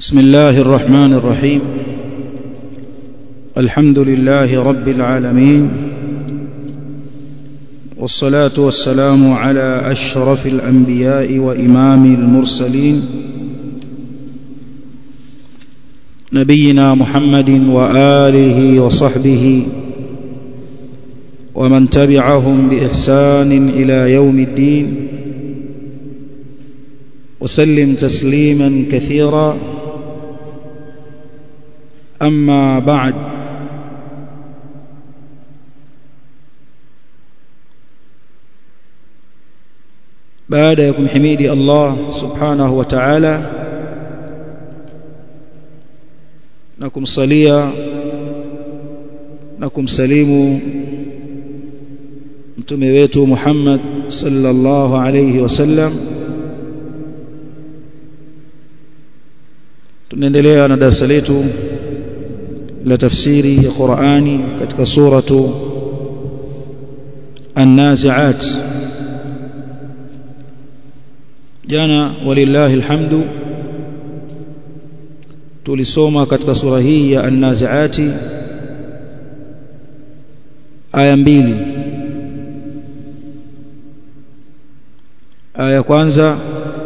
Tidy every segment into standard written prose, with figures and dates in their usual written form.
بسم الله الرحمن الرحيم. الحمد لله رب العالمين، والصلاة والسلام على أشرف الأنبياء وإمام المرسلين نبينا محمد وآله وصحبه ومن تبعهم بإحسان إلى يوم الدين، وسلم تسليما كثيرا. أما بعد، baada ya kumhimidi Allah subhanahu wa ta'ala na kumsalia na kumsalimu mtume wetu Muhammad sallallahu alayhi wasallam, tunaendelea na darasa letu la tafsiri ya Qur'ani katika suratu An-Nazi'at. Jana walillahi alhamdu tulisoma katika sura hii ya An-Nazi'ati aya mbili. Aya kwanza,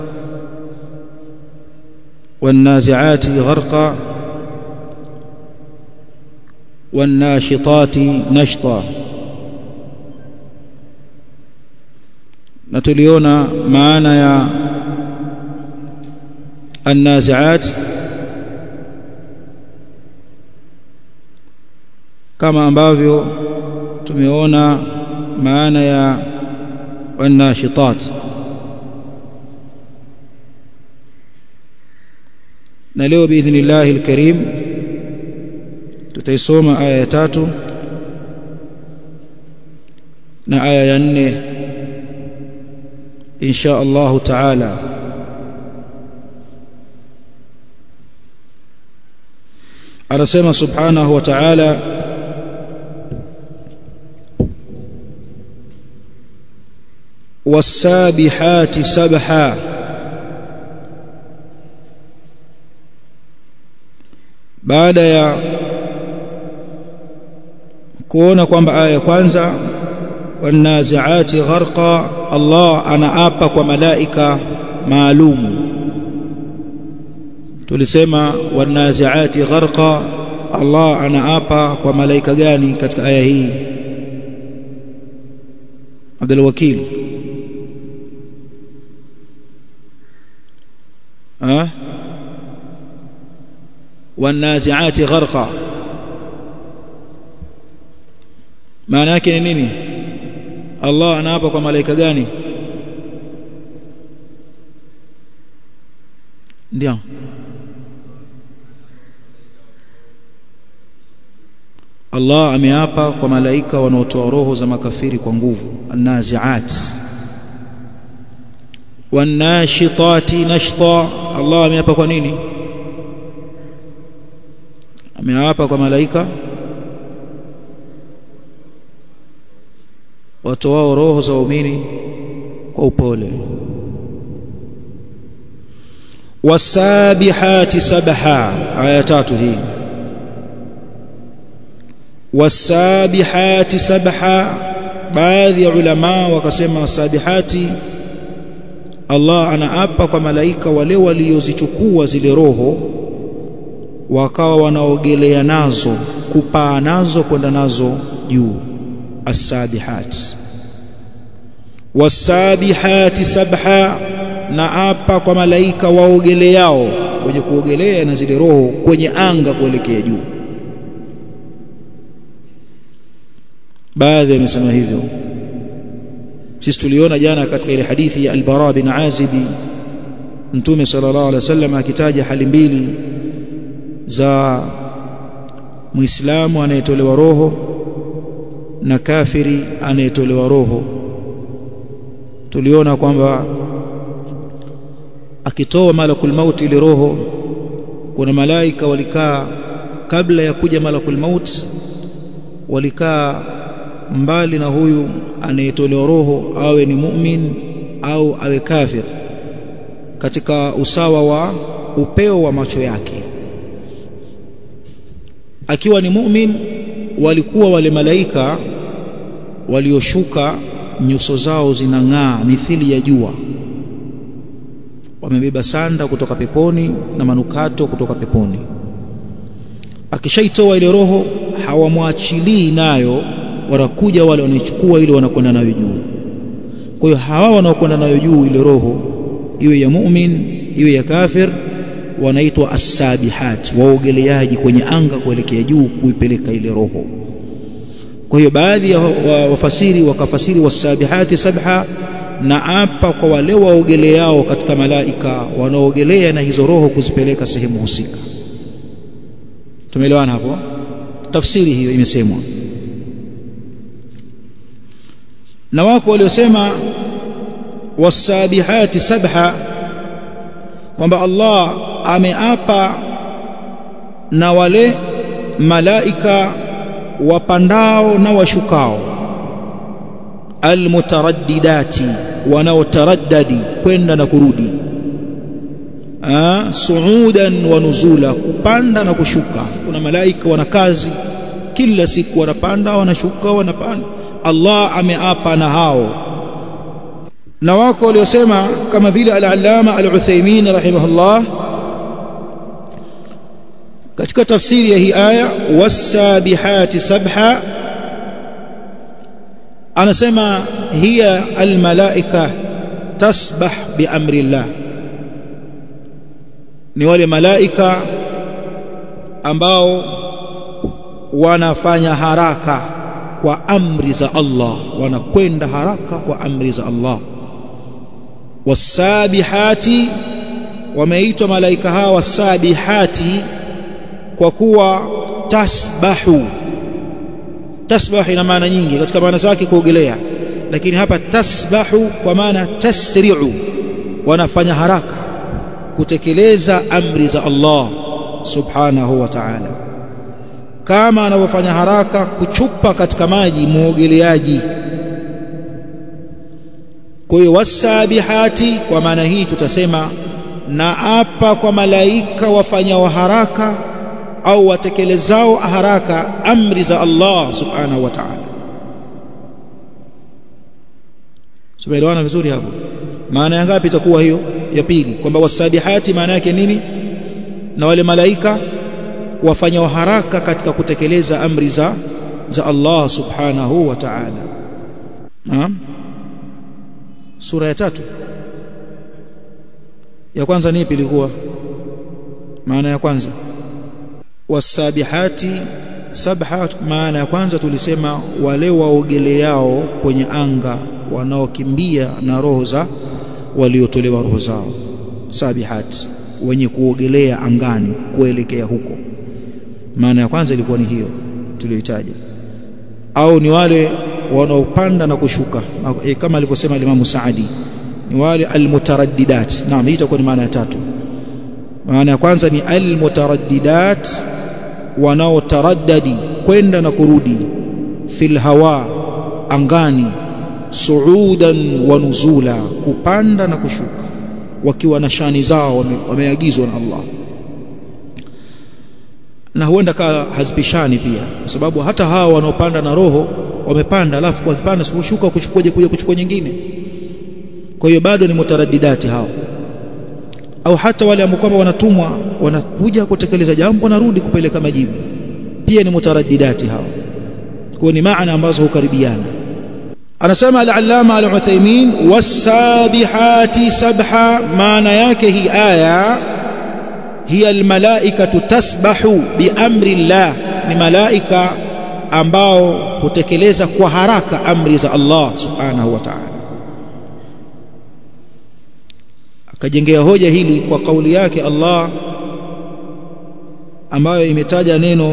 wan-nazi'ati gharqa wan-nashitati nashta, na tuliona maana ya an-nazi'at kama ambavyo tumeona maana ya wan-nashitat, na leo biidhnillahi alkarim tutaisoma aya ya 3 na aya ya 4 insha Allah taala. Anasema subhanahu wa ta'ala: was-sabihati sabha, baada ya kuona kwamba aya ya kwanza wan-nazi'ati gharqa, Allah anaapa kwa malaika maalumu. Tulisema wan-nazi'ati gharqa, Allah anaapa kwa malaika gani katika aya hii? Abdul Wakil, wan-nazi'ati gharqa maana yake ni nini? Allah anaapa kwa malaika gani? Ndio, Allah ameapa kwa malaika wanaotoa roho za makafiri kwa nguvu, an-nazi'at. Wan-nashitati nashta, Allah ameapa kwa nini? Ameapa kwa malaika watoao roho za waumini kwa upole. Was-sabihati sabha, aya 3 hii. Was-sabihati sabha, baadhi ya ulama wakasema sabihati, Allah anaapa kwa malaika wale waliozichukua zile roho wakawa wanaogelea nazo, kupaa nazo kwenda nazo juu. As-sabihat. Was-sabihati sabha, na apa kwa malaika waogeleao, wenye kuogelea na zile roho kwenye anga kuelekea juu. Baadhi wamesema hivyo. Sisi tuliona jana katika ile hadithi ya Al-Bara bin Azib, Mtume sallallahu alaihi wasallam akitaja hali mbili za Muislamu anayetolewa roho na kafiri anayetolewa roho. Tuliona kwamba akitoa malakul maut ile roho, kuna malaika walikaa kabla ya kuja malakul maut, walikaa mbali na huyu anayetolewa roho, awe ni mu'min au awe kafir, katika usawa wa upeo wa macho yake. Akiwa ni mu'min, walikuwa wale malaika walioshuka nyuso zao zinang'aa mithili ya jua, wamebeba sanda kutoka peponi na manukato kutoka peponi. Akishaitoa ile roho hawamwachilii nayo, wanakuja wale wanaichukua ile wanakwenda nayo juu. Kwa hiyo hawa wanaokwenda nayo juu ile roho, iwe ya mu'min iwe ya kafir, wanaitwa as-sabihat, waogeleaji kwenye anga kuelekea juu kuipeleka ile roho. Kwa hiyo baadhi ya wafasiri wakafasiri was-sabihati sabha, na apa kwa wale waogeleao katika malaika wanaogelea na hizo roho kuzipeleka sehemu husika. Tumeelewana hapo? Tafsiri hiyo imesemwa. Na wako waliosema was-sabihati sabha, kwamba Allah ameapa na wale malaika wapandao na washukao, almutaraddidati, wanaotaraddadi kwenda na kurudi, suudan wa nuzula, kupanda na kushuka. Kuna malaika wana kazi kila siku, wanapanda wanashuka wanapanda. Allah ameapa na hao. Na wako waliosema kama vile al-Allama al-Uthaymeen rahimahullah katika tafsiri ya hii aya was-sabihati sabha, anasema hiya al-malaika tasbah bi amri Allah, ni wale malaika ambao wanafanya haraka kwa amri za Allah, wanakwenda haraka kwa amri za Allah. Wasabihati, wameitwa malaika hawa wasabihati kwa kuwa tasbahu. Tasbah ina maana nyingi, katika maana zake kuogelea, lakini hapa tasbahu kwa maana tasri'u, wanafanya haraka kutekeleza amri za Allah subhanahu wa ta'ala, kama anavyofanya haraka kuchupa katika maji muogeleaji. Kwa hiyo wasabihati, kwa maana hii tutasema na apa kwa malaika wafanyao haraka au watekelezao haraka amri za Allah subhanahu wa ta'ala. Tumeelewana vizuri hapo? Maana ya ngapi itakuwa hiyo? Ya pili, kwamba wasabihati maana yake nini? Na wale malaika wafanyao haraka katika kutekeleza amri za Allah subhanahu wa ta'ala. Sura ya 3 ya kwanza ni ipi ilikuwa? Maana ya kwanza wasabihati sabha, maana ya kwanza tulisema wale waogeleao kwenye anga, wanaokimbia na roho za waliotolewa roho zao. Sabihati, wenye kuogelea angani kuelekea huko. Maana ya kwanza ilikuwa ni hiyo tuliyoitaja. Au ni wale wanaopanda na kushuka, kama alivyosema Imam Saadi, ni wale almutaraddidat. Naam, hii itakuwa ni maana ya 3. Maana ya kwanza ni almutaraddidat, wanaotaraddadi kwenda na kurudi, fil hawa, angani, suudan wa nuzula, kupanda na kushuka, wakiwa na shani zao wameagizwa na Allah. Na huenda kaa hazipishani pia, kwa sababu hata hao wanaopanda na roho wamepanda, alafu wakipanda sikushuka kuchukuje kuja kuchukua nyingine. Kwa hiyo bado ni mutaraddidati hao. Au hata wale ambao kwamba wanatumwa, wanakuja kutekeleza jambo, wanarudi kupeleka majibu, pia ni mutaraddidati hao. Kwa ni maana ambazo hukaribiana. Anasema al-Allama al-Uthaymeen was-sabihati sabha, maana yake hii aya hiya al-malaikatu tasbahu bi amri Allah, ni malaika ambao hutekeleza kwa haraka amri za Allah subhanahu wa ta'ala. Akajengea hoja hili kwa kauli yake Allah ambayo imetaja neno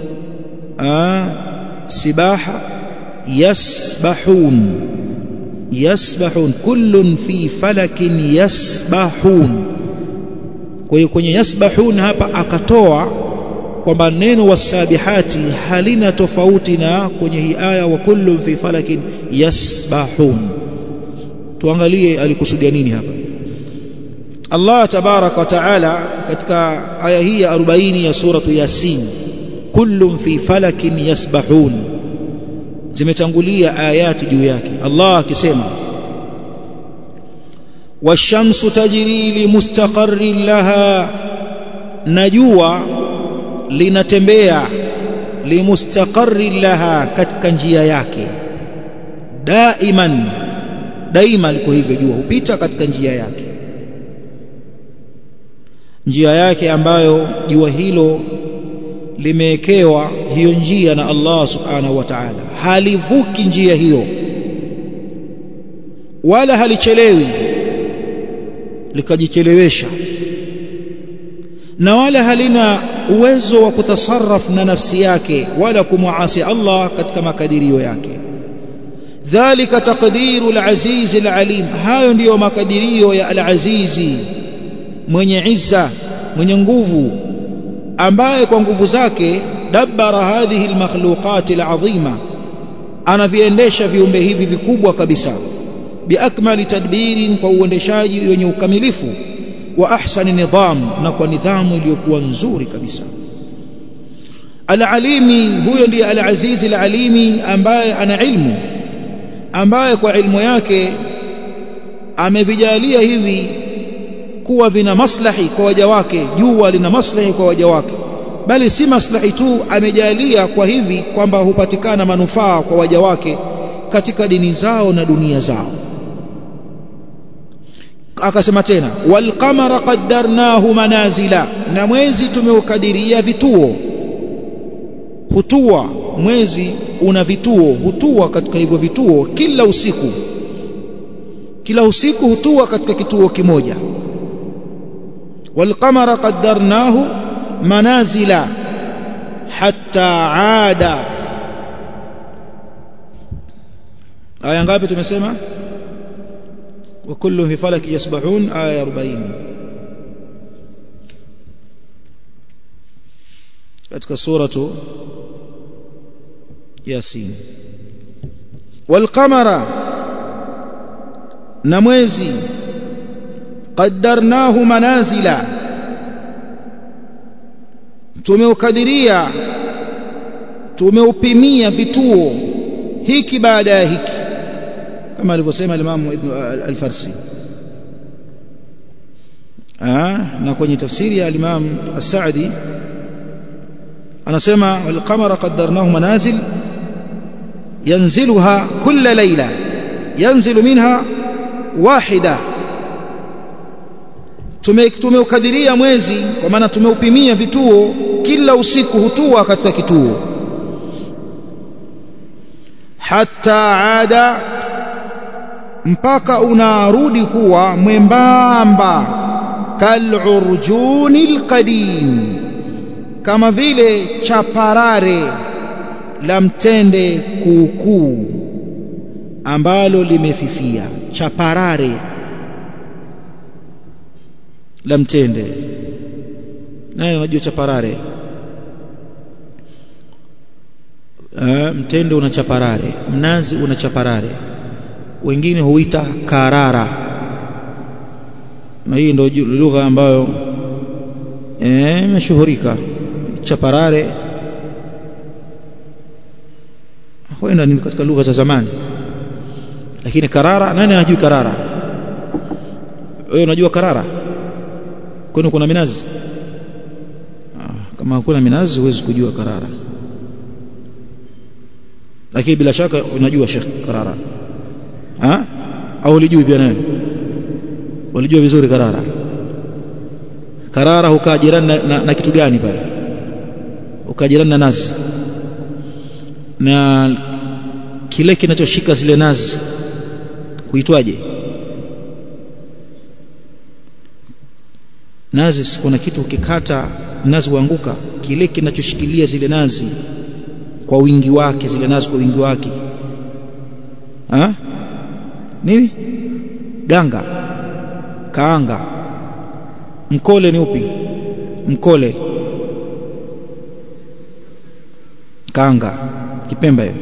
sibaha, yasbahun, yasbahun, kullun fi falakin yasbahun. Kwa hiyo kwenye yasbahun hapa akatoa kwamba neno wasabihati halina tofauti na kwenye hii aya wa kullun fi falakin yasbahun. Tuangalie alikusudia nini hapa. Allah tabaraka wa taala katika aya hii ya 40 ya suratu Yasin, kullun fi falakin yasbahun, zimetangulia ayati juu yake. Allah akisema washamsu tajri limustaqarrin laha, najua linatembea limustaqarrin laha, katika njia yake. Daima liko hivyo, jua hupita katika njia yake, njia yake ambayo jua hilo limewekewa hiyo njia na Allah subhanahu wa ta'ala. Halivuki njia hiyo wala halichelewi likajichelewesha, na wala halina uwezo wa kutasarraf na nafsi yake wala kumuasi Allah katika makadirio yake. Dhalika taqdiru al-aziz al-alim, hayo ndiyo makadirio ya al-azizi, mwenye izza, mwenye nguvu, ambaye kwa nguvu zake dabbara hadhihi al-makhluqat al-azima, anaviendesha viumbe hivi vikubwa kabisa, biakmali tadbirin, kwa uendeshaji wenye ukamilifu, wa ahsani nidham, na kwa nidhamu iliyokuwa nzuri kabisa. Al-alimi, huyo ndiye al-aziz al-alimi, ambaye ana ilmu, ambaye kwa ilmu yake amevijalia hivi kuwa vina maslahi kwa waja wake. Jua lina maslahi kwa waja wake, bali si maslahi tu, amejalia kwa hivi kwamba hupatikana manufaa kwa waja wake katika dini zao na dunia zao. Akasema tena wal qamara qaddarnahu manazila, na mwezi tumeukadiria vituo. Hutua, mwezi una vituo, hutua katika hivyo vituo kila usiku hutua katika kituo kimoja. wal qamara qaddarnahu manazila hatta aada. Aya ngapi tumesema? wa kullu fi falaki yasbahun, aya 40 katika suratu Yasin. wal qamara, na mwezi, qaddarnahu manazila, tumeukadiria, tumeupimia vituo, hiki baada ya hiki, kama alivyosema Imam Ibn al-Farsi. Na kwenye tafsiri ya Imam As-Sa'di anasema wal qamara qaddarnahu manazil yanziluha kulla layla, yanzilu minha wahida. Tumeukadiria mwezi, kwa maana tumeupimia vituo, kila usiku hutua katika kituo. Hatta aada, mpaka unarudi kuwa mwembamba, kal'urjunil qadim, kama vile chaparare la mtende kuukuu ambalo limefifia. Chaparare la mtende, naye unajua chaparare, mtende una chaparare, mnazi una chaparare, wengine huita karara, na hii ndio lugha ambayo imeshuhurika. Chaparare huenda ni katika lugha za zamani, lakini karara, nani anajua karara? Wewe unajua karara? Kwani kuna minazi? Kama hakuna minazi huwezi kujua karara, lakini bila shaka unajua Sheikh karara, au ulijui pia nawe? Walijua vizuri karara. Karara hukaa jirani na kitu gani pale? Hukaa jirani na nazi, na kile kinachoshika zile nazi kuitwaje? Nazi, kuna kitu ukikata nazi huanguka, kile kinachoshikilia zile nazi kwa wingi wake, zile nazi kwa wingi wake, nini? Ganga, kaanga. Mkole ni upi? Mkole, kaanga, Kipemba hiyo.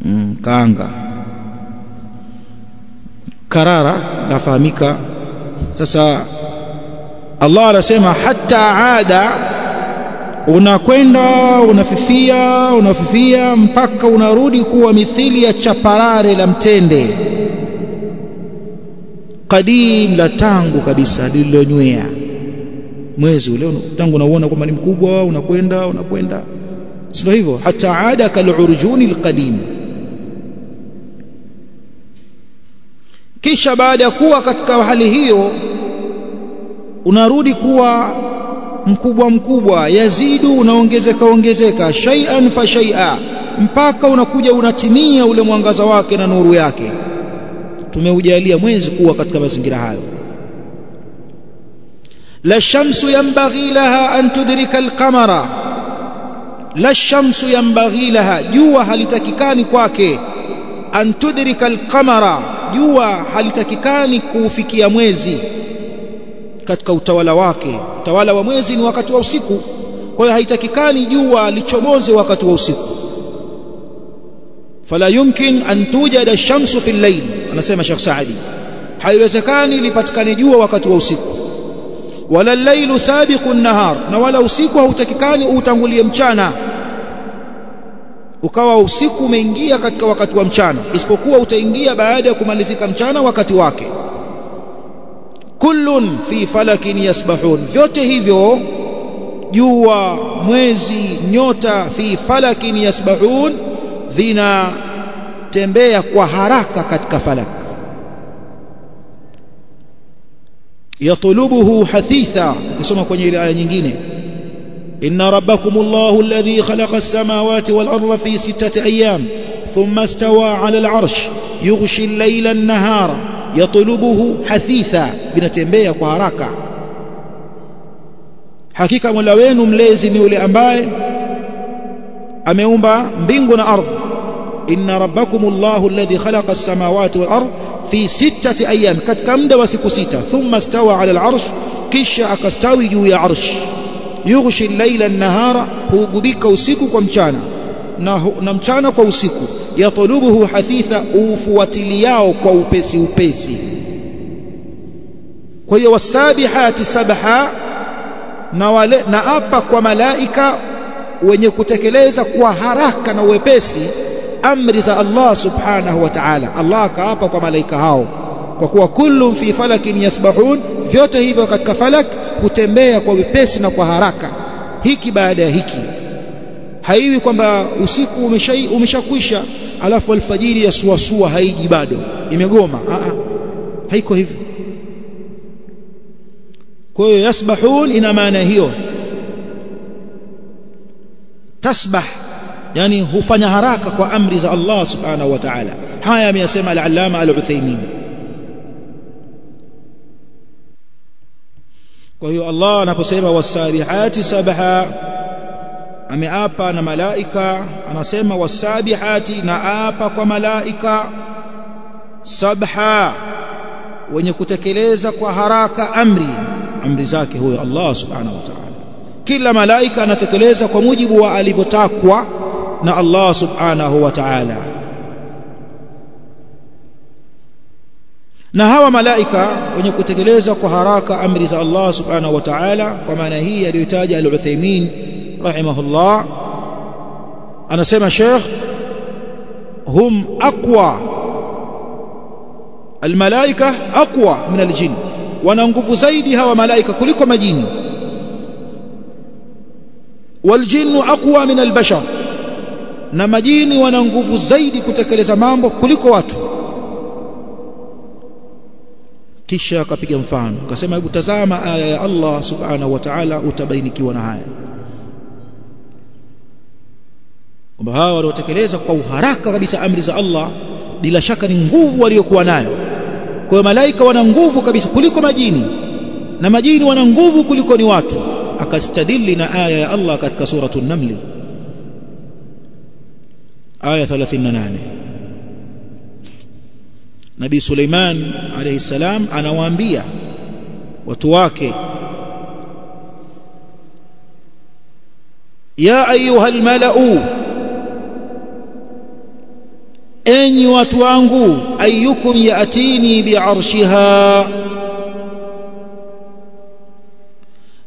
Kaanga. Karara nafahamika sasa Allah anasema hatta aada, unakwenda unafifia mpaka unarudi kuwa mithili ya chaparare la mtende qadim, la tangu kabisa lililonywea. Mwezi ule tangu unaona kwamba ni mkubwa, unakwenda sio hivyo, hatta aada kalurjuni alqadim. Kisha baada ya kuwa katika hali hiyo unarudi kuwa mkubwa, yazidu, unaongezeka shay'an fa shay'a, mpaka unakuja unatimia ule mwangaza wake na nuru yake. Tumeujalia mwezi kuwa katika mazingira hayo. la shamsu yanbaghi laha an tudrika alqamara, la shamsu yanbaghi laha, jua halitakikani kwake, an tudrika alqamara, jua halitakikani kuufikia mwezi katika utawala wake. Utawala wa mwezi ni wakati wa usiku, kwa hiyo haitakikani jua lichomoze wakati wa usiku. fala yumkin an tujada ash-shamsu fi al-layl, anasema Sheikh Saadi, haiwezekani lipatikane jua wakati wa usiku. wala al-laylu sabiqu an-nahar, na wala usiku hautakikani utangulie mchana ukawa usiku umeingia katika wakati wa mchana, isipokuwa utaingia baada ya kumalizika mchana wakati wake. kullun fi falakin yasbahun, vyote hivyo jua, mwezi, nyota, fi falakin yasbahun, vinatembea kwa haraka katika falak. yatlubuhu hathitha, ukisoma kwenye ile aya nyingine, inna rabbakumullahu alladhi khalaqa as-samawati wal arda fi 6 ayyam thumma istawa 'ala al-'arsh yughshi al-layla an-nahara yatlubuhu hathitha, vinatembea kwa haraka. Hakika Mola wenu mlezi ni yule ambaye ameumba mbingu na ardhi. inna rabbakumullahu alladhi khalaqa as-samawati wal ardh fi 6 ayyam, katika muda wa siku 6. thumma stawa 'ala al-'arsh, kisha akastawi juu ya arsh. yughshi al-layla an-nahara, hugubika usiku kwa mchana na mchana kwa usiku. yatlubuhu hathitha, ufuatiliao kwa upesi. kwa hiyo wasabihati sabha, na apa kwa malaika wenye kutekeleza kwa haraka na uwepesi amri za Allah subhanahu wa ta'ala. Allah akaapa kwa malaika hao, kwa kuwa kullun fi falakin yasbahun, vyote hivyo katika falak hutembea kwa wepesi na kwa haraka, hiki baada ya hiki. Haiwi kwamba usiku umeshakwisha alafu alfajiri ya suasua haiji bado, imegoma. Haiko hivyo. kwa hiyo yasbahun ina maana hiyo, tasbah, yani hufanya haraka kwa amri za Allah subhanahu wa ta'ala. haya ameyasema al-allama al-Uthaymeen. kwa hiyo Allah anaposema wasabihati sabha, ameapa na malaika, anasema wasabihati, na apa kwa malaika, sabha, wenye kutekeleza kwa haraka amri zake huyo Allah subhanahu wa ta'ala. kila malaika anatekeleza kwa mujibu wa alivyotakwa na Allah subhanahu wa ta'ala. na hawa malaika wenye kutekeleza kwa haraka amri za Allah subhanahu wa ta'ala, kwa maana hii aliyotaja al-Uthaymeen rahimahullah, anasema Sheikh, hum aqwa al-malaika, aqwa min al-jinn, wana nguvu zaidi hawa malaika kuliko majini. waljinnu aqwa min al-bashar, na majini wana nguvu zaidi kutekeleza mambo kuliko watu. kisha akapiga mfano akasema, hebu tazama aya ya Allah subhanahu wa ta'ala, utabainikiwa na haya kwamba hawa wanaotekeleza kwa uharaka kabisa amri za Allah bila shaka ni nguvu waliokuwa nayo. kwa hiyo malaika wana nguvu kabisa kuliko majini, na majini wana nguvu kuliko ni watu. akastadili na aya ya Allah katika suratul Naml aya 38. Nabii Suleiman alayhi salam anawaambia watu wake, ya ayuhal mala'u, enyi watu wangu, ayyukum ya'tini bi'arshiha,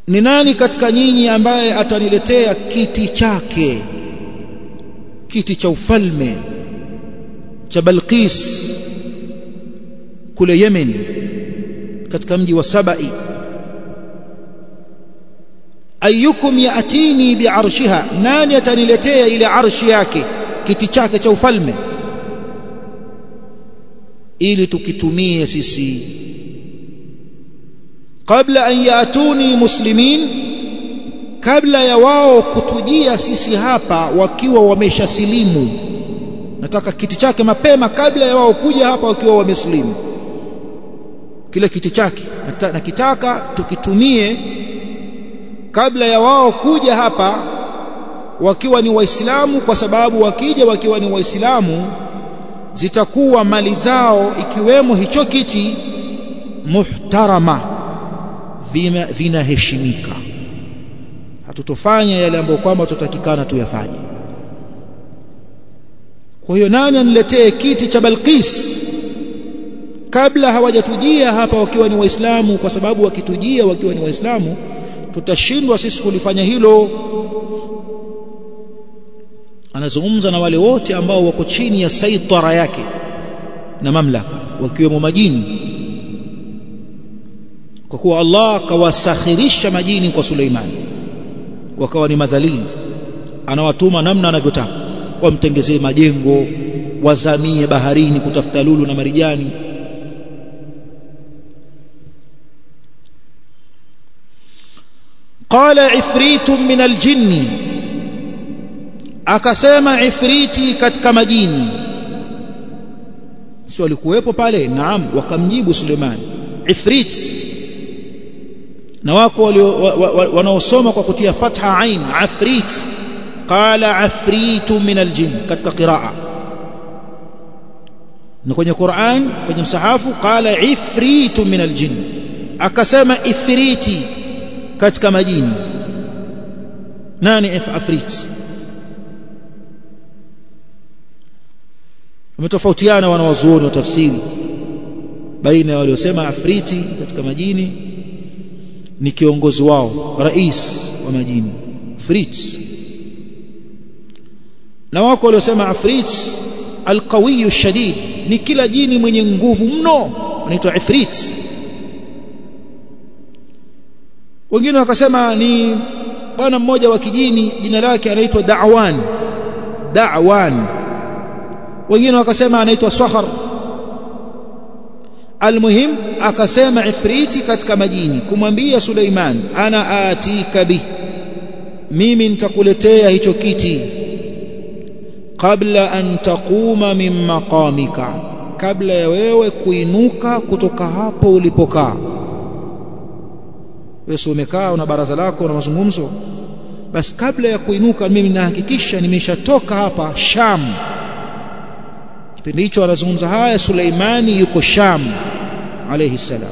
ni nani katika nyinyi ambaye ataniletea kiti chake, kiti cha ufalme cha Balqis kule Yemen katika mji wa Sabai? Ayyukum yaatini bi'arshiha, nani ataniletea ile arshi yake, kiti chake cha ufalme, ili tukitumie sisi. Kabla an yaatuni muslimin, kabla ya wao kutujia sisi hapa wakiwa wameshasilimu. Nataka kiti chake mapema kabla ya wao kuja hapa wakiwa wameslimu. Kile kiti chake nakitaka tukitumie kabla ya wao kuja hapa wakiwa ni Waislamu, kwa sababu wakija wakiwa ni Waislamu zitakuwa mali zao ikiwemo hicho kiti muhtarama, vinaheshimika. Hatutofanya yale ambayo kwamba tutakikana tuyafanye. Kwa hiyo nani aniletee kiti cha Balqis kabla hawajatujia hapa wakiwa ni Waislamu, kwa sababu wakitujia wakiwa ni Waislamu tutashindwa sisi kulifanya hilo. Anazungumza na wale wote ambao wako chini ya saitara yake na mamlaka, wakiwemo majini, kwa kuwa Allah kawasakhirisha majini kwa Suleiman wakawa ni madhalili. Anawatuma namna anavyotaka, wamtengezee majengo, wazamie baharini kutafuta lulu na marijani. Qala ifritun min aljinni, akasema ifriti katika majini. Sio alikuwepo pale? Naam. Wakamjibu Suleiman ifrit, na wako wanaosoma kwa kutia fatha ain afrit. Qala afritu min aljin katika qiraa, na kwenye Qur'an kwenye msahafu qala ifritu min aljin, akasema ifriti katika majini. Nani afrit? Wametofautiana wanawazuoni wa tafsiri baina ya waliosema afriti katika majini ni kiongozi wao, rais wa majini Ifrit, na wako waliosema Afrit alqawiyu shadid, ni kila jini mwenye nguvu mno, anaitwa Ifrit. Wengine wakasema ni bwana mmoja wa kijini, jina lake anaitwa Da'wan. Wengine wakasema anaitwa Sahar. Almuhim akasema Ifriti katika majini kumwambia Suleiman, ana atika bi, mimi nitakuletea hicho kiti, kabla an taquma min maqamika, kabla ya wewe kuinuka kutoka hapo ulipokaa. Wewe umekaa una baraza lako na mazungumzo, basi kabla ya kuinuka mimi nahakikisha nimeshatoka hapa Sham. Kipindi hicho anazungumza haya Suleimani yuko Sham alayhi salam,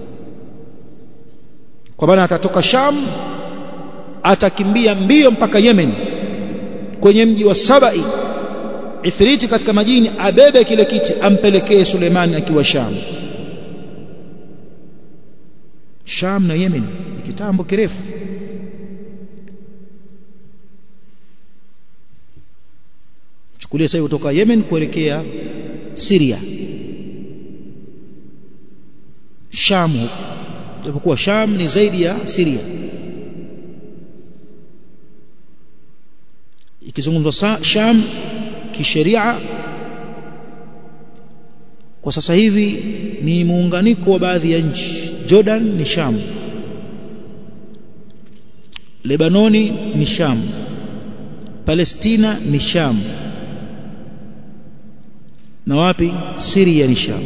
kwa maana atatoka Sham atakimbia mbio mpaka Yemen kwenye mji wa Sabai. Ifriti katika majini abebe kile kiti ampelekee Suleimani akiwa Sham. Sham na Yemen ni kitambo kirefu. Chukulia sasa kutoka Yemen kuelekea Syria, Sham, japokuwa Sham ni zaidi ya Syria. Ikizungumzwa Sham kisheria kwa sasa hivi ni muunganiko wa baadhi ya nchi. Jordan ni Sham, Lebanoni ni Sham, Palestina ni Sham, na wapi? Syria ni Sham.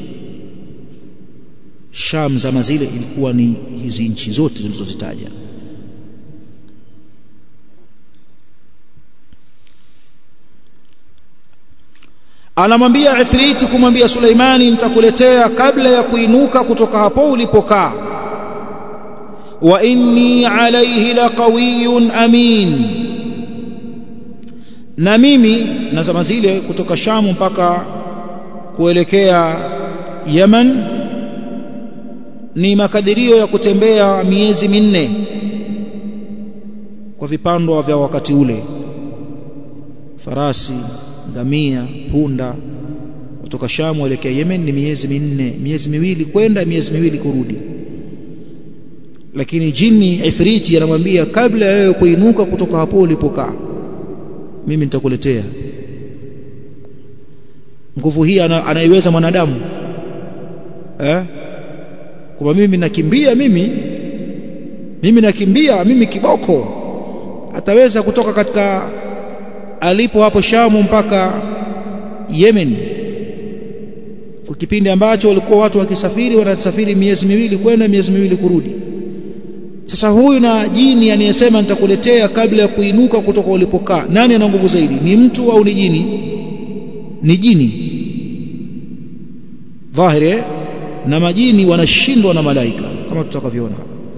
Sham zama zile ilikuwa ni hizi nchi zote zilizozitaja. Anamwambia Ifriti kumwambia Suleimani, nitakuletea kabla ya kuinuka kutoka hapo ulipokaa. Wa inni alayhi laqawiyyun amin, na mimi na zama zile kutoka Shamu mpaka kuelekea Yemen ni makadirio ya kutembea miezi minne. kwa vipandwa vya wakati ule, farasi, ngamia, punda. Kutoka Sham kuelekea Yemen ni miezi minne, miezi miwili kwenda, miezi miwili kurudi. Lakini jini ifriti anamwambia, kabla ya wewe kuinuka kutoka hapo ulipokaa, mimi nitakuletea. Nguvu hii anaiweza mwanadamu? Kwa mimi nakimbia, mimi nakimbia, mimi kiboko. Ataweza kutoka katika alipo hapo Shamu mpaka Yemen kwa kipindi ambacho walikuwa watu wakisafiri wanasafiri miezi miwili kwenda, miezi miwili kurudi. Sasa huyu na jini aniyesema nitakuletea kabla ya kuinuka kutoka ulipokaa, nani ana nguvu zaidi? Ni mtu au ni jini? Ni jini dhahiri, na majini wanashindwa na malaika kama tutakavyoona.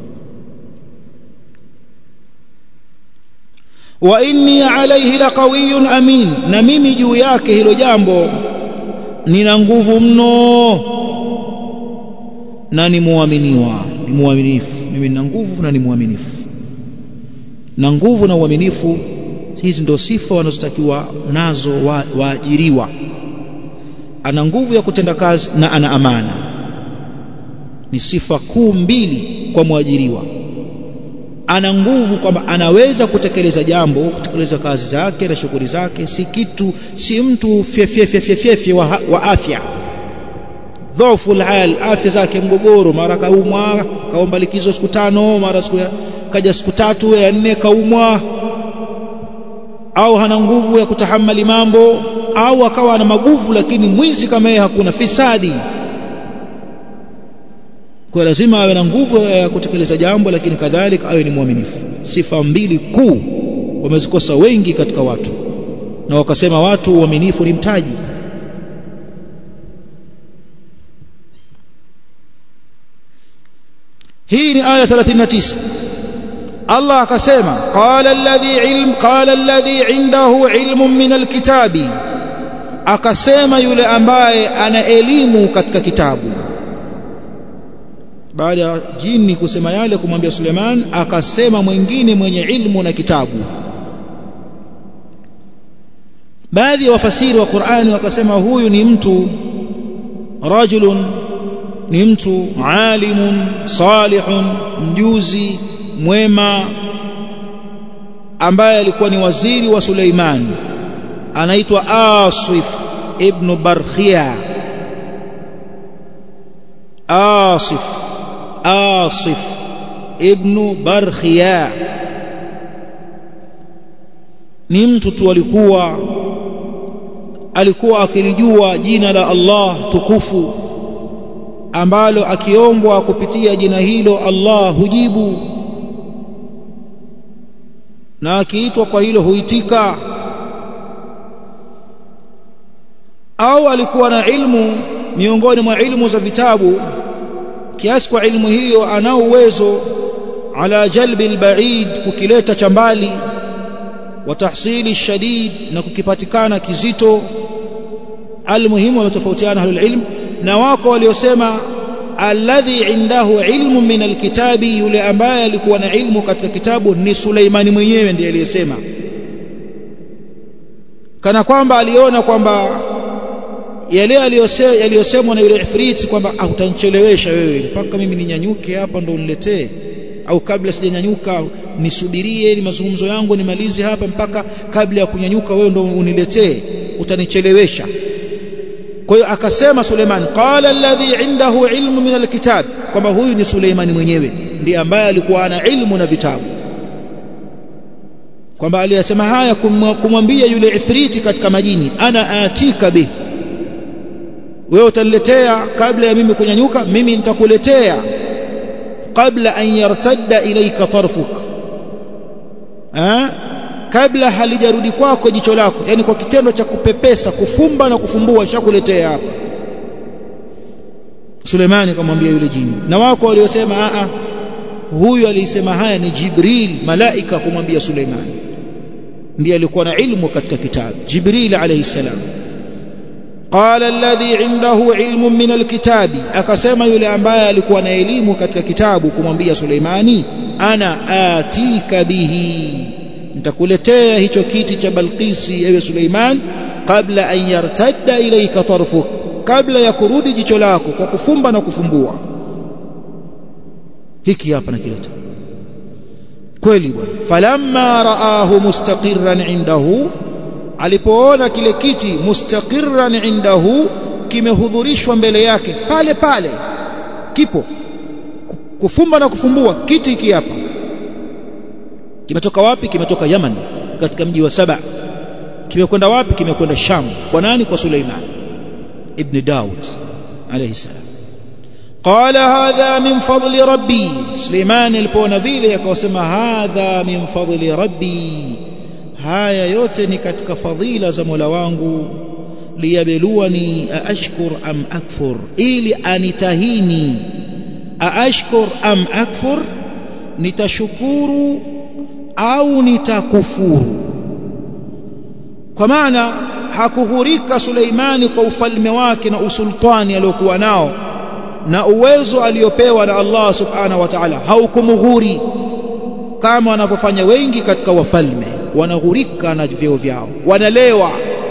Wa inni alayhi laqawiyyun amin, na mimi juu yake hilo jambo nina nguvu mno na ni muaminiwa, ni muaminifu. Mimi nina nguvu na ni muaminifu. Na nguvu na uaminifu, hizi ndio sifa wanazotakiwa nazo waajiriwa. Ana nguvu ya kutenda kazi na ana amana. Ni sifa kuu mbili kwa mwajiriwa. Ana nguvu kwamba anaweza kutekeleza jambo, kutekeleza kazi zake na shughuli zake, si mtu fyefye wa afya. Dhaifu al-hal, afya zake mgogoro, mara kaumwa, kaomba likizo siku 5, mara kaja siku 3 ya 4 kaumwa. Au hana nguvu ya kutahamali mambo, au akawa ana maguvu lakini mwizi kama yeye hakuna, fisadi. Kwa lazima awe na nguvu ya kutekeleza jambo, lakini kadhalika awe ni muaminifu. Sifa mbili kuu wamezikosa wengi katika watu, na wakasema watu uaminifu ni mtaji. Hii ni aya 39. Allah akasema, qala alladhi indahu ilmun min alkitabi, akasema yule ambaye ana elimu katika kitabu. Baada ya jini kusema yale kumwambia Suleiman, akasema mwingine mwenye ilmu na kitabu. Baadhi ya wafasiri wa Qur'ani wakasema huyu ni mtu rajulun, ni mtu alimun salihun, mjuzi mwema, ambaye alikuwa ni waziri wa Suleiman, anaitwa Asif ibn Barkhia. Asif ibn Barkhia ni mtu tu alikuwa akilijua jina la Allah tukufu, ambalo akiombwa kupitia jina hilo Allah hujibu, na akiitwa kwa hilo huitika. Au alikuwa na ilmu miongoni mwa ilmu za vitabu, kiasi kwa ilmu hiyo ana uwezo ala jalbi albaid, kukileta cha mbali, wa tahsili shadid, na kukipatikana kizito. Almuhimu wametofautiana ahlul ilm, na wako waliosema alladhi indahu ilmu min alkitabi, yule ambaye alikuwa na ilmu katika kitabu ni Suleimani mwenyewe ndiye aliyesema, kana kwamba aliona kwamba yale aliyosemwa na yule ifrit kwamba utanichelewesha wewe mpaka mimi ninyanyuke hapa ndo uniletee, au kabla sijanyanyuka nisubirie ni mazungumzo yangu nimalize hapa, mpaka kabla ya kunyanyuka wewe ndo uniletee, utanichelewesha. Kwa hiyo akasema Suleiman, qala alladhi indahu ilmu min alkitab, kwamba huyu ni Suleimani mwenyewe ndiye ambaye alikuwa ana ilmu na vitabu, kwamba aliyasema haya kumwambia yule ifriti katika majini, ana atika bih, wewe utaniletea kabla ya mimi kunyanyuka, mimi nitakuletea kabla an yartadda ilayka tarfuk, kabla halijarudi kwako jicho lako, yani kwa kitendo cha kupepesa, kufumba na kufumbua, shakuletea hapa. Suleimani akamwambia yule jini. Na wako waliosema huyu alisema haya ni Jibril, malaika kumwambia Suleimani, ndiye alikuwa na ilmu katika kitabu, Jibril alayhi salam. qala alladhi indahu ilmun min alkitabi, akasema yule ambaye alikuwa na elimu katika kitabu kumwambia Suleimani, ana atika bihi, nitakuletea hicho kiti cha Balqisi ewe Suleiman, kabla an yartadda ilayka tarfuk, kabla ya kurudi jicho lako kwa kufumba na kufumbua. Hiki hapa nakileta kweli bwana. Falamma raahu mustaqirran indahu, alipoona kile kiti mustaqirran indahu, kimehudhurishwa mbele yake pale pale, kipo kufumba na kufumbua. Kiti hiki hapa kimetoka wapi? Kimetoka Yaman, katika mji wa Saba. Kimekwenda wapi? Kimekwenda Sham. Kwa nani? Kwa Suleiman ibn Daud alayhi salam. Qala hadha min fadli rabbi, Suleiman alipoona vile akasema hadha min fadli rabbi, haya yote ni katika fadhila za Mola wangu. Liyabluwani aashkur am akfur, ili anitahini. Aashkur am akfur, nitashukuru au nitakufuru. Kwa maana hakughurika Suleimani kwa ufalme wake na usultani aliokuwa nao na uwezo aliopewa na Allah subhanahu wa ta'ala, haukumghuri kama wanavyofanya wengi katika wafalme. Wanaghurika na vyeo vyao, wanalewa.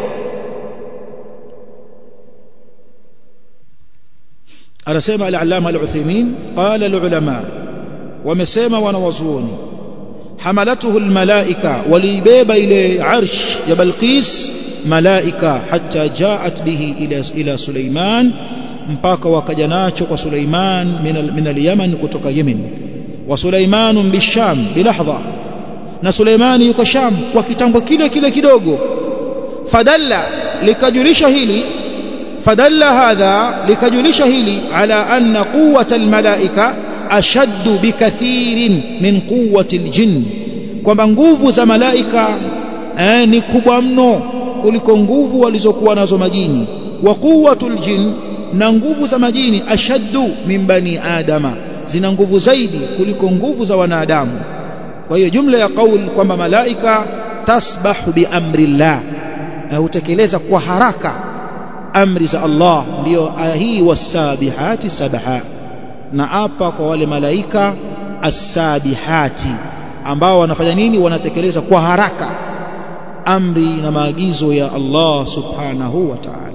Anasema al-Allama al-Uthaymeen, qala al-ulama, wamesema wanawazuoni, hamalatuhu al-malaika, walibeba ile arsh ya Balqis malaika, hatta jaat bihi ila Suleiman, mpaka wakaja nacho kwa Suleiman min al-Yaman, kutoka Yemen. Wa Suleiman bisham bilahdha, na Suleimani yuko Sham kwa kitambo kile kile kidogo. Fadalla, likajulisha hili, fadalla hadha, likajulisha hili, ala anna quwwata almalaika ashaddu bikathirin min quwwati aljinn, kwamba nguvu za malaika ni kubwa mno kuliko nguvu walizokuwa nazo majini. Wa quwwatul jinn, na nguvu za majini, ashaddu min bani adama, zina nguvu zaidi kuliko nguvu za wanadamu. Kwa hiyo jumla ya kauli kwamba malaika tasbahu bi amrillah, hutekeleza kwa haraka amri za Allah, ndiyo aya hii, wasabihati sabha. Na apa kwa wale malaika as-sabihati, ambao wanafanya nini? Wanatekeleza kwa haraka amri na maagizo ya Allah subhanahu wa ta'ala.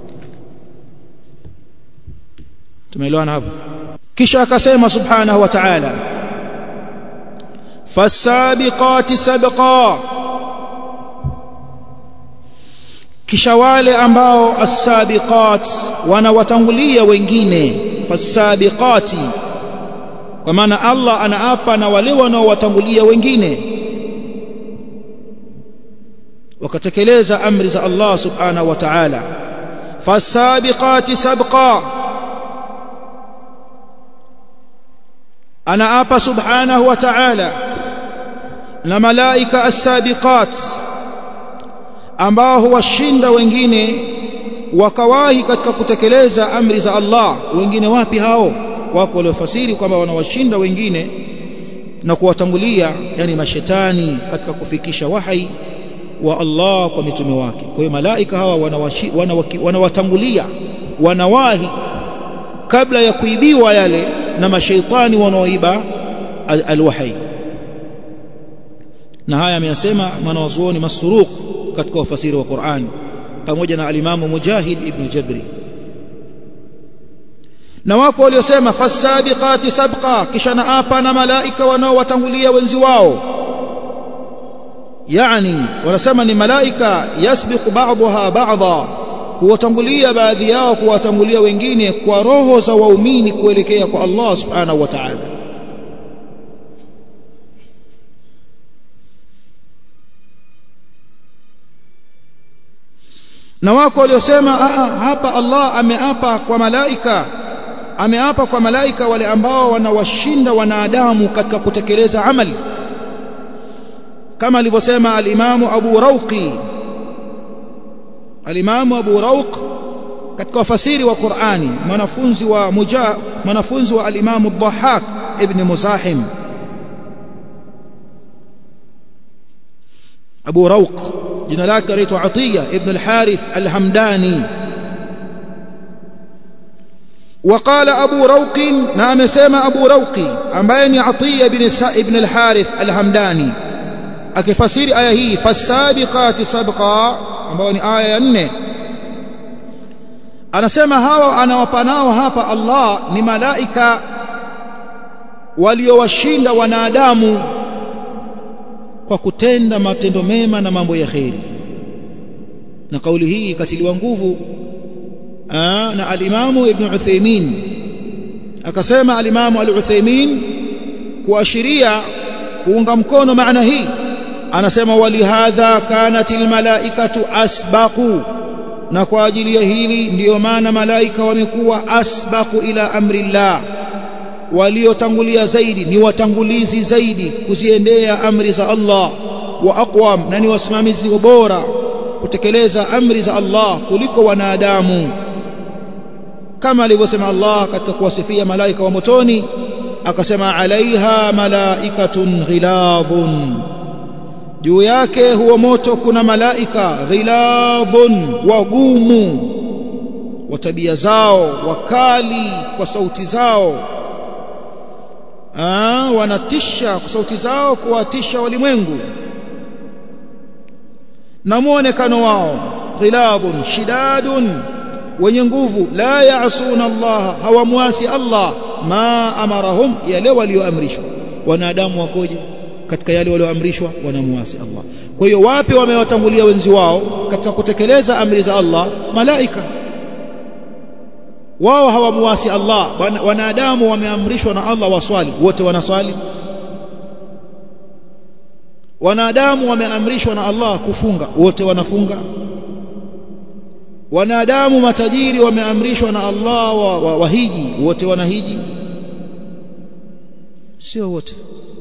Tumeelewana hapo? Kisha akasema subhanahu wa ta'ala, fasabiqati sabqa, kisha wale ambao as-sabiqat, wanawatangulia wengine. Fasabiqati, kwa maana Allah anaapa na wale wanaowatangulia wengine wakatekeleza amri za Allah subhanahu wa ta'ala. Fasabiqati sabqa, anaapa subhanahu wa ta'ala na malaika as-sabiqat, ambao huwashinda wengine wakawahi katika kutekeleza amri za Allah. Wengine wapi hao? Wako waliofasiri kwamba wanawashinda wengine na kuwatangulia, yani mashetani, katika kufikisha wahi wa Allah kwa mitume wake. Kwa hiyo malaika hawa wanawatangulia, wanawahi kabla ya kuibiwa yale na mashaitani wanaoiba alwahi. Na haya ameyasema mwanazuoni Masruq katika ufasiri wa Qur'an, pamoja na alimamu Mujahid ibn Jabri. Na wako waliosema fasabiqati sabqa, kisha naapa na malaika wanaowatangulia wenzi wao. Yani wanasema ni malaika yasbiqu ba'daha ba'dha, kuwatangulia baadhi yao kuwatangulia wengine kwa roho za waumini kuelekea kwa Allah subhanahu wa ta'ala. Na wako waliosema hapa Allah ameapa kwa malaika, ameapa kwa malaika wale ambao wanawashinda wanadamu katika kutekeleza amali, kama alivyosema al-Imamu Abu Rawqi. Al-Imamu Abu Rawq katika wafasiri wa Qur'ani, mwanafunzi wa al-Imamu Dhahhak ibn Muzahim. Abu Rawq jina lake anaitwa Atiyya ibn al-Harith al-Hamdani, وقال أبو روق نعم سيما أبو روق أمباني عطية بن الحارث الهمداني أكفسير آية هي فالسابقات سبقا أمباني آية 4 anasema hawa anawapanao hapa Allah ni malaika waliowashinda wanadamu kwa kutenda matendo mema na mambo ya khairi. Na kauli hii katiliwa nguvu na al-Imam Ibn Uthaymeen. Akasema al-Imam al-Uthaymeen kuashiria kuunga mkono maana hii, anasema walihadha kanatil malaikatu asbaqu, na kwa ajili ya hili ndiyo maana malaika wamekuwa asbaqu ila amrillah, waliotangulia zaidi, ni watangulizi zaidi kuziendea amri za Allah, wa aqwam, na ni wasimamizi bora kutekeleza amri za Allah kuliko wanadamu, kama alivyosema Allah katika kuwasifia malaika wa motoni, akasema alaiha malaikatun ghiladhun, juu yake huo moto kuna malaika ghiladhun, wagumu wa tabia zao, wakali kwa sauti zao, wanatisha kwa sauti zao, kuwatisha walimwengu, na muonekano wao ghiladhun shidadun, wenye nguvu, la yaasuna Allah, hawamwasi Allah, ma amarahum, yale walioamrishwa. Wanadamu wakoje katika yale walioamrishwa? Wanamwasi Allah. Kwa hiyo wapi wamewatangulia wenzi wao katika kutekeleza amri za Allah? Malaika. Wao hawamwasi Allah. Wanadamu wameamrishwa na Allah waswali, wote wanaswali. Wanadamu wameamrishwa na Allah kufunga, wote wanafunga. Wanadamu matajiri wameamrishwa na Allah wahiji, wote wanahiji? Sio wote.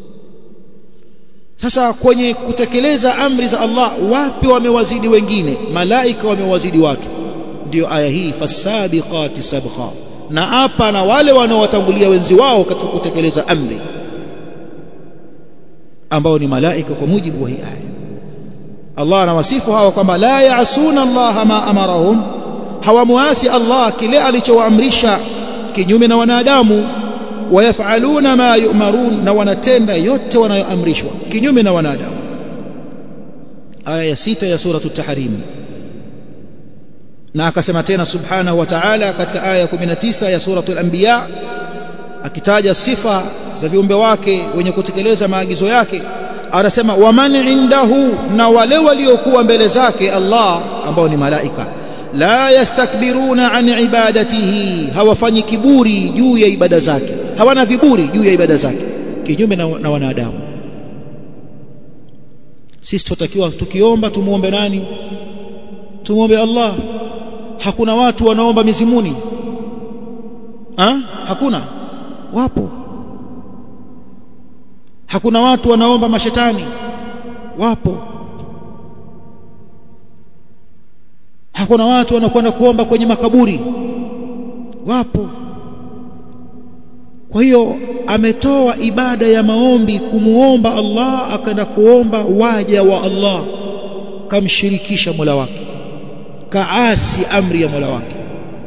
Sasa kwenye kutekeleza amri za Allah wapi wamewazidi wengine? Malaika wamewazidi watu. Ndio aya hii fasabiqati sabqa, na hapa na wale wanaowatangulia wenzi wao katika kutekeleza amri, ambao ni malaika kwa mujibu wa hii aya. Allah anawasifu hawa kwamba la yaasuna Allah ma amarahum, hawamuasi Allah kile alichowaamrisha, kinyume na wanadamu. Wayafaluna ma yu'marun, na wanatenda yote wanayoamrishwa kinyume na wanadamu. Aya ya 6 ya sura at-Tahrim. Na akasema tena subhanahu wa ta'ala katika aya ya 19 ya sura al-Anbiya, akitaja sifa za viumbe wake wenye kutekeleza maagizo yake, anasema waman indahu, na wale waliokuwa mbele zake Allah ambao ni malaika, la yastakbiruna an ibadatihi, hawafanyi kiburi juu ya ibada zake, hawana viburi juu ya ibada zake, kinyume na wanadamu. Sisi tutakiwa tukiomba tumuombe nani? Tumuombe Allah. Hakuna watu wanaomba mizimuni, hakuna. Wapo. Hakuna watu wanaomba mashetani, wapo. Hakuna watu wanakwenda kuomba kwenye makaburi, wapo. Kwa hiyo ametoa ibada ya maombi kumuomba Allah, akaenda kuomba waja wa Allah, kamshirikisha Mola wake, kaasi amri ya Mola wake.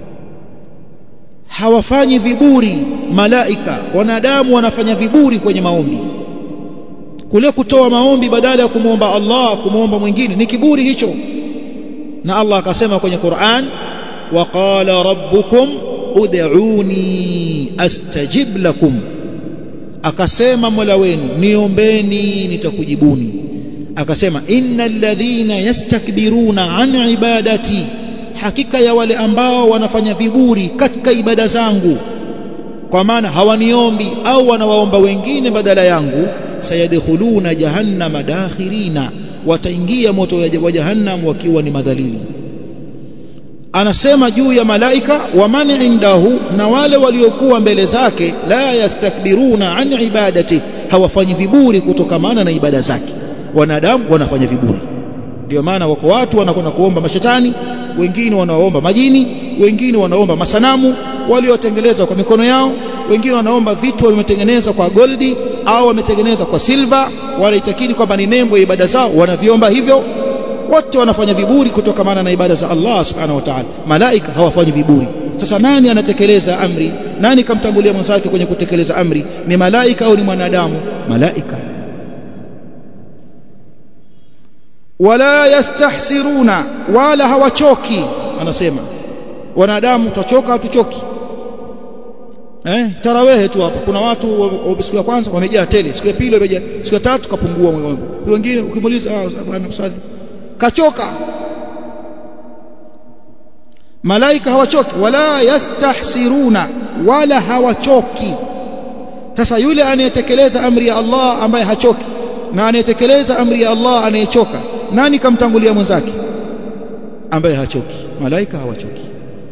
Hawafanyi viburi malaika, wanadamu wanafanya viburi kwenye maombi. Kule kutoa maombi badala ya kumuomba Allah, kumuomba mwingine, ni kiburi hicho. Na Allah akasema kwenye Qur'an, waqala rabbukum ud'uni astajib lakum, akasema Mola wenu niombeni nitakujibuni. Akasema innal ladhina yastakbiruna an ibadati, hakika ya wale ambao wanafanya viburi katika ibada zangu, kwa maana hawaniombi au wanawaomba wengine badala yangu, sayadkhuluna jahannama dakhirina, wataingia moto wa jahannam wakiwa ni madhalili. Anasema juu ya malaika, waman indahu, na wale waliokuwa mbele zake, la yastakbiruna an ibadati, hawafanyi viburi kutokamana na ibada zake. Wanadamu wanafanya viburi. Ndio maana wako watu wanakwenda kuomba mashetani, wengine wanaomba majini, wengine wanaomba masanamu waliotengenezwa kwa mikono yao, wengine wanaomba vitu wametengeneza kwa goldi au wametengeneza kwa silver, wanaitakidi kwamba ni nembo ya ibada zao, wanaviomba hivyo. wote wanafanya viburi kutokana na ibada za Allah subhanahu wa ta'ala. Malaika hawafanyi viburi. Sasa nani anatekeleza amri? Nani kamtangulia mwenzake kwenye kutekeleza amri? Ni malaika au ni mwanadamu? Malaika. Wala yastahsiruna, wala hawachoki. Anasema wanadamu tutachoka, hatuchoki. Tarawehe tu hapa kuna watu siku ya kwanza wamejaa tele, siku ya pili wamejaa, siku ya tatu kapungua mwengo. Wengine ukimuuliza bwana msali kachoka. Malaika hawachoki. Wala yastahsiruna, wala hawachoki. Sasa yule anayetekeleza amri ya Allah ambaye hachoki na anayetekeleza amri ya Allah anayechoka, nani kamtangulia mwenzake? Ambaye hachoki. Malaika hawachoki.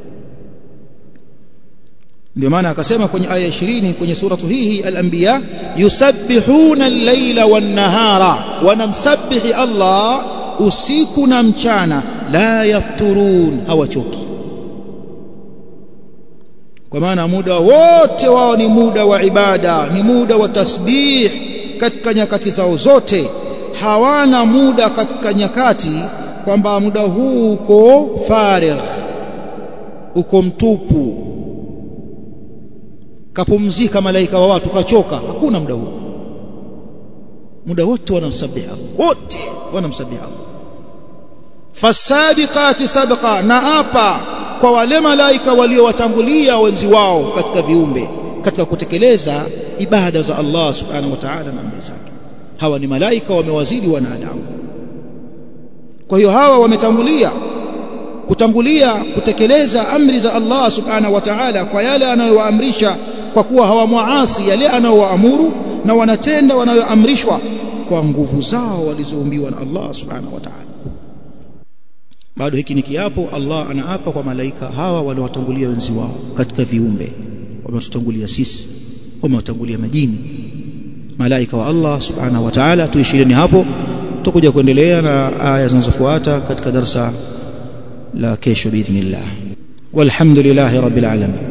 ndio maana akasema kwenye aya 20 kwenye suratu hii al-anbiya, yusabbihuna al-laila wan-nahara, wanamsabihi Allah usiku na mchana, la yafturun, hawachoki. Kwa maana muda wote wao ni muda wa ibada, ni muda wa tasbih katika nyakati zao zote. Hawana muda katika nyakati kwamba muda huu uko farigh, uko mtupu, kapumzika malaika wa watu kachoka. Hakuna muda huo. Muda wote wanamsabiha, wote wanamsabiha. Fasabiqati sabqa, na hapa kwa wale malaika waliowatangulia wenzi wao katika viumbe katika kutekeleza ibada za Allah subhanahu wa ta'ala na amri zake. Hawa ni malaika wamewazidi wanadamu. Kwa hiyo hawa wametangulia kutekeleza amri za Allah subhanahu wa ta'ala kwa yale anayowaamrisha, kwa kuwa hawamuasi yale anayowaamuru, na wanatenda wanayoamrishwa kwa nguvu zao walizoumbiwa na Allah subhanahu wa ta'ala. Bado hiki ni kiapo Allah anaapa kwa malaika hawa waliowatangulia wenzi wao katika viumbe. Wametutangulia sisi, wamewatangulia majini, malaika wa Allah subhanahu wa ta'ala. Tuishileni hapo, tutakuja kuendelea na aya zinazofuata katika darasa la kesho biidhnillah. Walhamdulillahi rabbil alamin.